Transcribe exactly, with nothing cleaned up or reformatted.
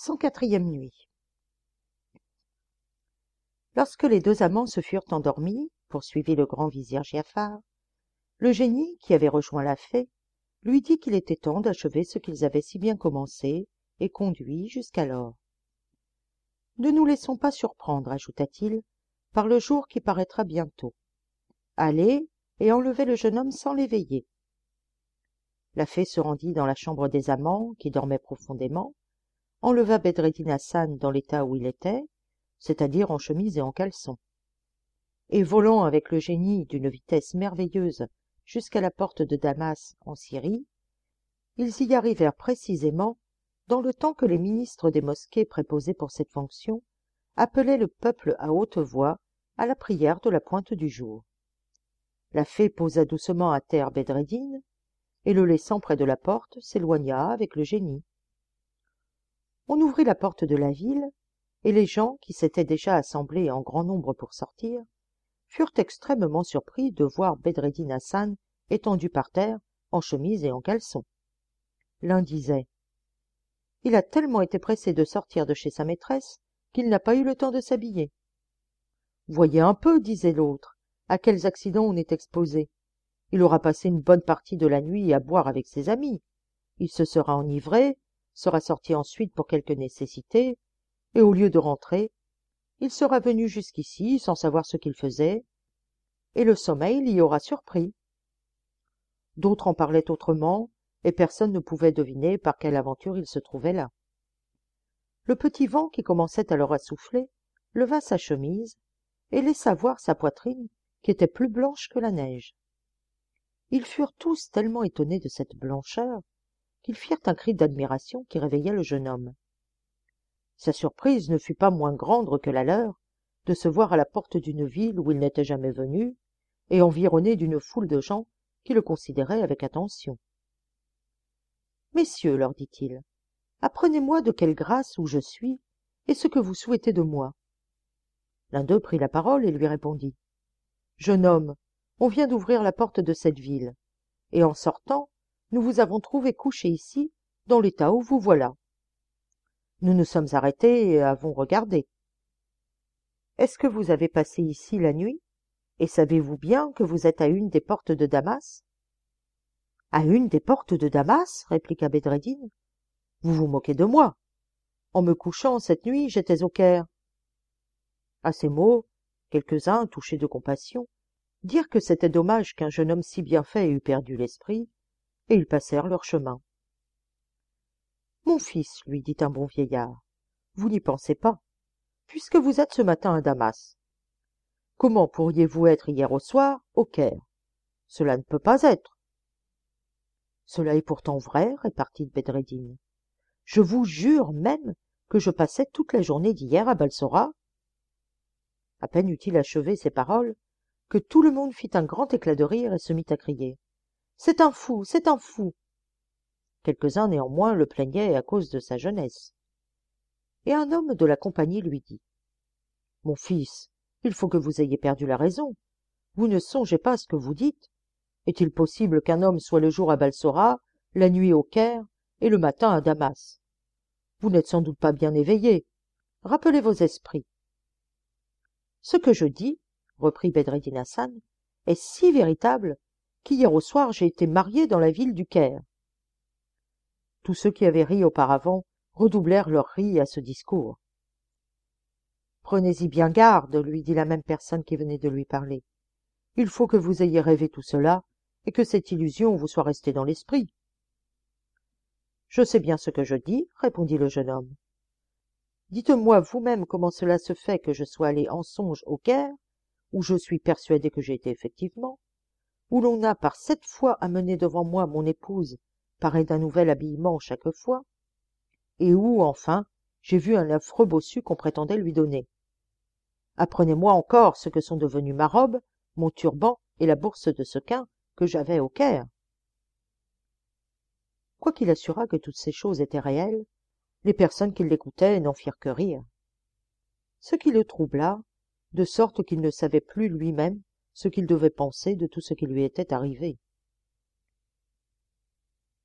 cent quatrième nuit. Lorsque les deux amants se furent endormis, poursuivit le grand vizir Giafar, le génie, qui avait rejoint la fée, lui dit qu'il était temps d'achever ce qu'ils avaient si bien commencé et conduit jusqu'alors. « Ne nous laissons pas surprendre, ajouta-t-il, par le jour qui paraîtra bientôt. Allez et enlevez le jeune homme sans l'éveiller. » La fée se rendit dans la chambre des amants, qui dormaient profondément, enleva Bedreddin Hassan dans l'état où il était, c'est-à-dire en chemise et en caleçon. Et volant avec le génie d'une vitesse merveilleuse jusqu'à la porte de Damas en Syrie, ils y arrivèrent précisément dans le temps que les ministres des mosquées préposés pour cette fonction appelaient le peuple à haute voix à la prière de la pointe du jour. La fée posa doucement à terre Bedreddin et, le laissant près de la porte, s'éloigna avec le génie. On ouvrit la porte de la ville, et les gens, qui s'étaient déjà assemblés en grand nombre pour sortir, furent extrêmement surpris de voir Bedreddin Hassan étendu par terre, en chemise et en caleçon. L'un disait « Il a tellement été pressé de sortir de chez sa maîtresse qu'il n'a pas eu le temps de s'habiller. »« Voyez un peu, disait l'autre, à quels accidents on est exposé. Il aura passé une bonne partie de la nuit à boire avec ses amis. Il se sera enivré, sera sorti ensuite pour quelque nécessité, et au lieu de rentrer, il sera venu jusqu'ici sans savoir ce qu'il faisait, et le sommeil l'y aura surpris. » D'autres en parlaient autrement, et personne ne pouvait deviner par quelle aventure il se trouvait là. Le petit vent, qui commençait alors à souffler, leva sa chemise et laissa voir sa poitrine qui était plus blanche que la neige. Ils furent tous tellement étonnés de cette blancheur qu'ils firent un cri d'admiration qui réveilla le jeune homme. Sa surprise ne fut pas moins grande que la leur de se voir à la porte d'une ville où il n'était jamais venu et environné d'une foule de gens qui le considéraient avec attention. « Messieurs, leur dit-il, apprenez-moi de quelle grâce où je suis et ce que vous souhaitez de moi. » L'un d'eux prit la parole et lui répondit. « Jeune homme, on vient d'ouvrir la porte de cette ville, et en sortant, nous vous avons trouvé couché ici, dans l'état où vous voilà. Nous nous sommes arrêtés et avons regardé. Est-ce que vous avez passé ici la nuit, et savez-vous bien que vous êtes à une des portes de Damas ?»« À une des portes de Damas ?» répliqua Bedreddin. « Vous vous moquez de moi. En me couchant cette nuit, j'étais au Caire. » À ces mots, quelques-uns, touchés de compassion, dirent que c'était dommage qu'un jeune homme si bien fait eût perdu l'esprit, et ils passèrent leur chemin. « Mon fils, lui dit un bon vieillard, vous n'y pensez pas, puisque vous êtes ce matin à Damas. Comment pourriez-vous être hier au soir au Caire? Cela ne peut pas être. »« Cela est pourtant vrai, répartit Bedreddin. Je vous jure même que je passais toute la journée d'hier à Balsora. » À peine eut-il achevé ces paroles que tout le monde fit un grand éclat de rire et se mit à crier. « C'est un fou, c'est un fou !» Quelques-uns néanmoins le plaignaient à cause de sa jeunesse. Et un homme de la compagnie lui dit. « Mon fils, il faut que vous ayez perdu la raison. Vous ne songez pas à ce que vous dites. Est-il possible qu'un homme soit le jour à Balsora, la nuit au Caire et le matin à Damas? Vous n'êtes sans doute pas bien éveillé. Rappelez vos esprits. »« Ce que je dis, reprit Bedreddin Hassan, est si véritable qu'hier au soir j'ai été marié dans la ville du Caire. » Tous ceux qui avaient ri auparavant redoublèrent leur ri à ce discours. « Prenez-y bien garde, lui dit la même personne qui venait de lui parler. Il faut que vous ayez rêvé tout cela et que cette illusion vous soit restée dans l'esprit. »« Je sais bien ce que je dis, répondit le jeune homme. Dites-moi vous-même comment cela se fait que je sois allé en songe au Caire, où je suis persuadé que j'ai été effectivement, où l'on a par sept fois amené devant moi mon épouse parée d'un nouvel habillement chaque fois, et où, enfin, j'ai vu un affreux bossu qu'on prétendait lui donner. Apprenez-moi encore ce que sont devenus ma robe, mon turban et la bourse de sequins que j'avais au Caire. » Quoiqu'il assurât que toutes ces choses étaient réelles, les personnes qui l'écoutaient n'en firent que rire. Ce qui le troubla, de sorte qu'il ne savait plus lui-même ce qu'il devait penser de tout ce qui lui était arrivé.